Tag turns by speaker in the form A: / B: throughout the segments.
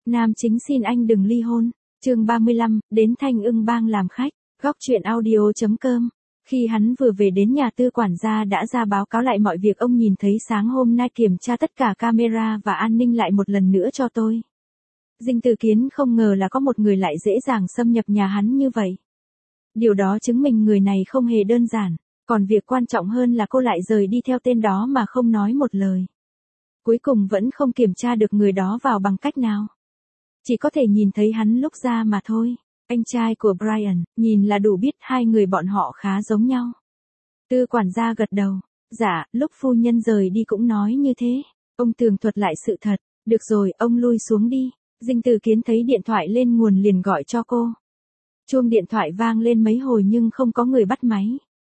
A: Nam chính xin anh đừng ly hôn. Chương 35, đến Thanh Ưng Bang làm khách. Góc truyện audio.com. Khi hắn vừa về đến nhà, Tư quản gia đã ra báo cáo lại mọi việc ông nhìn thấy sáng hôm nay, kiểm tra tất cả camera và an ninh lại một lần nữa cho tôi. Dinh Từ Kiến không ngờ là có một người lại dễ dàng xâm nhập nhà hắn như vậy. Điều đó chứng minh người này không hề đơn giản, còn việc quan trọng hơn là cô lại rời đi theo tên đó mà không nói một lời. Cuối cùng vẫn không kiểm tra được người đó vào bằng cách nào. Chỉ có thể nhìn thấy hắn lúc ra mà thôi. Anh trai của Brian, nhìn là đủ biết hai người bọn họ khá giống nhau. Tư quản gia gật đầu. Dạ, lúc phu nhân rời đi cũng nói như thế. Ông tường thuật lại sự thật. Được rồi, ông lui xuống đi. Dinh Từ Kiến thấy điện thoại lên nguồn liền gọi cho cô. Chuông điện thoại vang lên mấy hồi nhưng không có người bắt máy.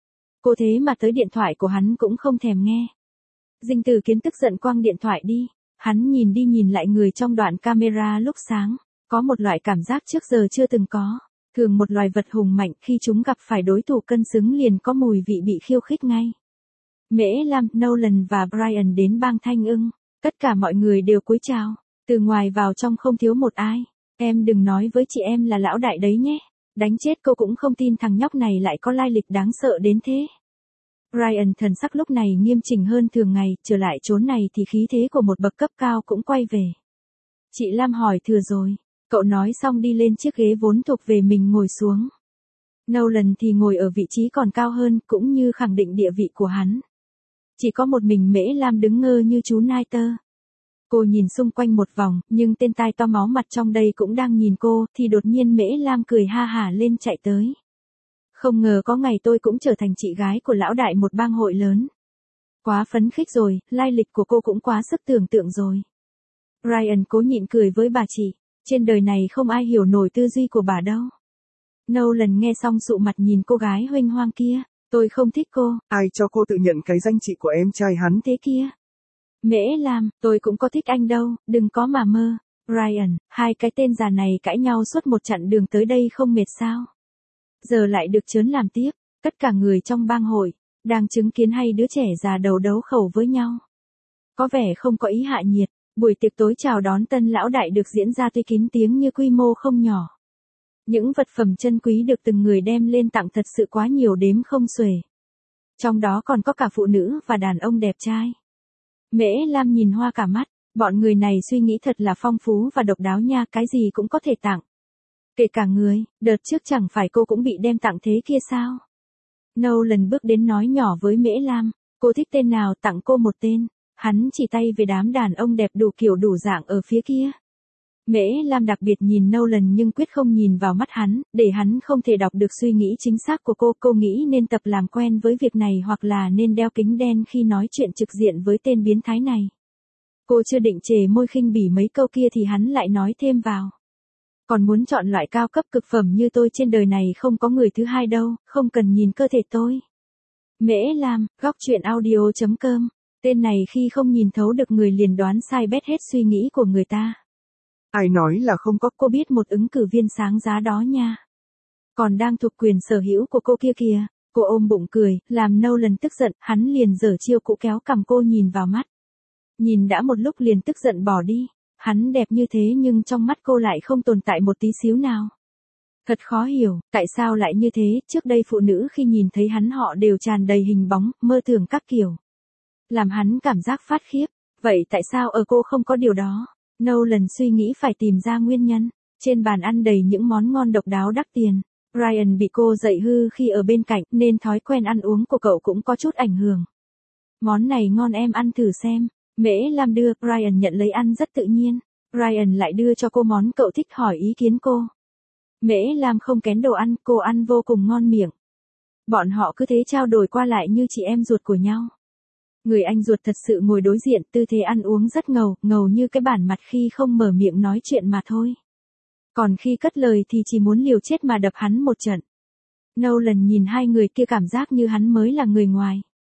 A: Cô thế mà tới điện thoại của hắn cũng không thèm nghe. Dinh Từ Kiến tức giận quăng điện thoại đi. Hắn nhìn đi nhìn lại người trong đoạn camera lúc sáng. Có một loại cảm giác trước giờ chưa từng có. Thường một loài vật hùng mạnh khi chúng gặp phải đối thủ cân xứng liền có mùi vị bị khiêu khích ngay. Mễ Lam, Nolan và Brian đến bang Thanh Ưng. Tất cả mọi người đều cúi chào. Từ ngoài vào trong không thiếu một ai. Em đừng nói với chị em là lão đại đấy nhé. Đánh chết cô cũng không tin thằng nhóc này lại có lai lịch đáng sợ đến thế. Brian thần sắc lúc này nghiêm chỉnh hơn thường ngày, trở lại chốn này thì khí thế của một bậc cấp cao cũng quay về. Chị Lam hỏi thừa rồi. Cậu nói xong đi lên chiếc ghế vốn thuộc về mình ngồi xuống. Nolan thì ngồi ở vị trí còn cao hơn, cũng như khẳng định địa vị của hắn. Chỉ có một mình Mễ Lam đứng ngơ như chú nai tơ. Cô nhìn xung quanh một vòng, nhưng tên tai to máu mặt trong đây cũng đang nhìn cô, thì đột nhiên Mễ Lam cười ha hả lên chạy tới. Không ngờ có ngày tôi cũng trở thành chị gái của lão đại một bang hội lớn. Quá phấn khích rồi, lai lịch của cô cũng quá sức tưởng tượng rồi. Brian cố nhịn cười với bà chị. Trên đời này không ai hiểu nổi tư duy của bà đâu. Nolan nghe xong sụ mặt nhìn cô gái huênh hoang kia. Tôi không thích cô.
B: Ai cho cô tự nhận cái danh chị của em trai hắn
A: thế kia? Mễ Lam, tôi cũng có thích anh đâu, đừng có mà mơ. Brian, hai cái tên già này cãi nhau suốt một chặng đường tới đây không mệt sao? Giờ lại được trớn làm tiếp. Tất cả người trong bang hội đang chứng kiến hai đứa trẻ già đầu đấu khẩu với nhau. Có vẻ không có ý hạ nhiệt. Buổi tiệc tối chào đón tân lão đại được diễn ra tuy kín tiếng như quy mô không nhỏ. Những vật phẩm chân quý được từng người đem lên tặng thật sự quá nhiều đếm không xuể. Trong đó còn có cả phụ nữ và đàn ông đẹp trai. Mễ Lam nhìn hoa cả mắt, bọn người này suy nghĩ thật là phong phú và độc đáo nha, cái gì cũng có thể tặng. Kể cả người, đợt trước chẳng phải cô cũng bị đem tặng thế kia sao? Nolan bước đến nói nhỏ với Mễ Lam, cô thích tên nào tặng cô một tên. Hắn chỉ tay về đám đàn ông đẹp đủ kiểu đủ dạng ở phía kia. Mễ Lam đặc biệt nhìn Nolan nhưng quyết không nhìn vào mắt hắn, để hắn không thể đọc được suy nghĩ chính xác của cô. Cô nghĩ nên tập làm quen với việc này hoặc là nên đeo kính đen khi nói chuyện trực diện với tên biến thái này. Cô chưa định chề môi khinh bỉ mấy câu kia thì hắn lại nói thêm vào. Còn muốn chọn loại cao cấp cực phẩm như tôi trên đời này không có người thứ hai đâu, không cần nhìn cơ thể tôi. Mễ Lam, góc truyện audio.com. Tên này khi không nhìn thấu được người liền đoán sai bét hết suy nghĩ của người ta.
B: Ai nói là không có,
A: cô biết một ứng cử viên sáng giá đó nha. Còn đang thuộc quyền sở hữu của cô kia kìa. Cô ôm bụng cười, làm Nolan tức giận, hắn liền giở chiêu cũ kéo cằm cô nhìn vào mắt. Nhìn đã một lúc liền tức giận bỏ đi. Hắn đẹp như thế nhưng trong mắt cô lại không tồn tại một tí xíu nào. Thật khó hiểu, tại sao lại như thế, trước đây phụ nữ khi nhìn thấy hắn họ đều tràn đầy hình bóng, mơ tưởng các kiểu. Làm hắn cảm giác phát khiếp, vậy tại sao ở cô không có điều đó? Nolan suy nghĩ phải tìm ra nguyên nhân. Trên bàn ăn đầy những món ngon độc đáo đắt tiền. Brian bị cô dạy hư khi ở bên cạnh nên thói quen ăn uống của cậu cũng có chút ảnh hưởng. Món này ngon em ăn thử xem. Mễ Lam đưa, Brian nhận lấy ăn rất tự nhiên. Brian lại đưa cho cô món cậu thích hỏi ý kiến cô. Mễ Lam không kén đồ ăn, cô ăn vô cùng ngon miệng. Bọn họ cứ thế trao đổi qua lại như chị em ruột của nhau. Người anh ruột thật sự ngồi đối diện, tư thế ăn uống rất ngầu như cái bản mặt khi không mở miệng nói chuyện mà thôi. Còn khi cất lời thì chỉ muốn liều chết mà đập hắn một trận. Nolan nhìn hai người kia cảm giác như hắn mới là người ngoài.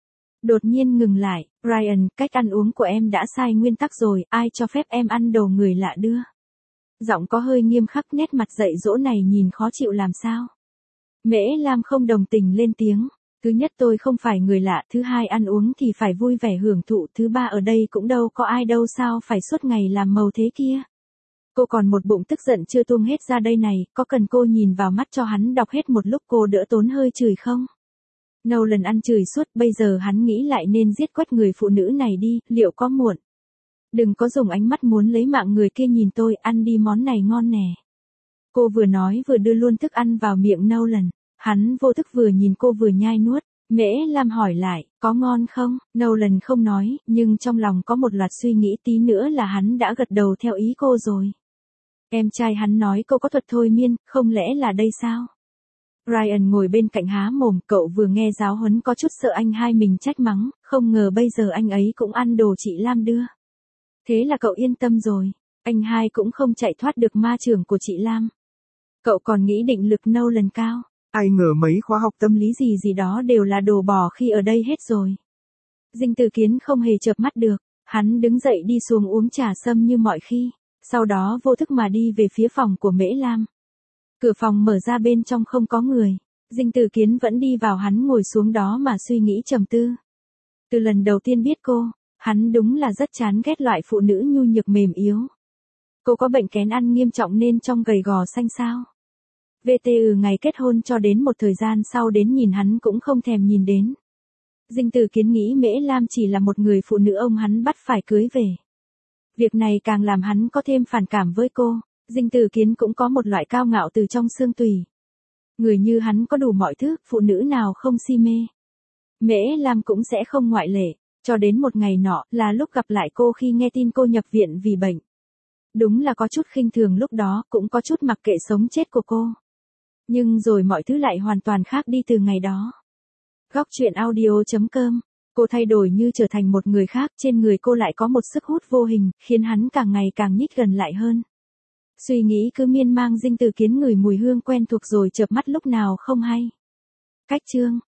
A: Đột nhiên ngừng lại, Brian, cách ăn uống của em đã sai nguyên tắc rồi, ai cho phép em ăn đồ người lạ đưa. Giọng có hơi nghiêm khắc, nét mặt dạy dỗ này nhìn khó chịu làm sao. Mễ Lam không đồng tình lên tiếng. Thứ nhất tôi không phải người lạ, thứ hai ăn uống thì phải vui vẻ hưởng thụ, thứ ba ở đây cũng đâu có ai đâu sao phải suốt ngày làm màu thế kia. Cô còn một bụng tức giận chưa tuông hết ra đây này, có cần cô nhìn vào mắt cho hắn đọc hết một lúc cô đỡ tốn hơi chửi không? Nolan ăn chửi suốt, bây giờ hắn nghĩ lại nên giết quách người phụ nữ này đi, liệu có muộn? Đừng có dùng ánh mắt muốn lấy mạng người kia nhìn tôi, ăn đi món này ngon nè. Cô vừa nói vừa đưa luôn thức ăn vào miệng Nolan. Hắn vô thức vừa nhìn cô vừa nhai nuốt. Mễ Lam hỏi lại, có ngon không? Nolan không nói, nhưng trong lòng có một loạt suy nghĩ, tí nữa là hắn đã gật đầu theo ý cô rồi. Em trai hắn nói cô có thuật thôi miên, không lẽ là đây sao? Ryan ngồi bên cạnh há mồm, cậu vừa nghe giáo huấn có chút sợ anh hai mình trách mắng, không ngờ bây giờ anh ấy cũng ăn đồ chị Lam đưa. Thế là cậu yên tâm rồi, anh hai cũng không chạy thoát được ma chưởng của chị Lam. Cậu còn nghĩ định lực Nolan cao.
B: Ai ngờ mấy khóa học
A: tâm lý gì đó đều là đồ bỏ khi ở đây hết rồi. Dinh Tử Kiến không hề chợp mắt được, hắn đứng dậy đi xuống uống trà sâm như mọi khi, sau đó vô thức mà đi về phía phòng của Mễ Lam. Cửa phòng mở ra, bên trong không có người, Dinh Tử Kiến vẫn đi vào, hắn ngồi xuống đó mà suy nghĩ trầm tư. Từ lần đầu tiên biết cô, hắn đúng là rất chán ghét loại phụ nữ nhu nhược mềm yếu. Cô có bệnh kén ăn nghiêm trọng nên trông gầy gò xanh xao. VTU ngày kết hôn cho đến một thời gian sau đến nhìn hắn cũng không thèm nhìn đến. Dinh Tử Kiến nghĩ Mễ Lam chỉ là một người phụ nữ ông hắn bắt phải cưới về. Việc này càng làm hắn có thêm phản cảm với cô. Dinh Tử Kiến cũng có một loại cao ngạo từ trong xương tủy. Người như hắn có đủ mọi thứ, phụ nữ nào không si mê. Mễ Lam cũng sẽ không ngoại lệ, cho đến một ngày nọ, là lúc gặp lại cô khi nghe tin cô nhập viện vì bệnh. Đúng là có chút khinh thường lúc đó, cũng có chút mặc kệ sống chết của cô. Nhưng rồi mọi thứ lại hoàn toàn khác đi từ ngày đó. Góc truyện audio.com. Cô thay đổi như trở thành một người khác, trên người cô lại có một sức hút vô hình, khiến hắn càng ngày càng nhích gần lại hơn. Suy nghĩ cứ miên mang, Dinh Tử Kiến ngửi mùi hương quen thuộc rồi chợp mắt lúc nào không hay. Cách chương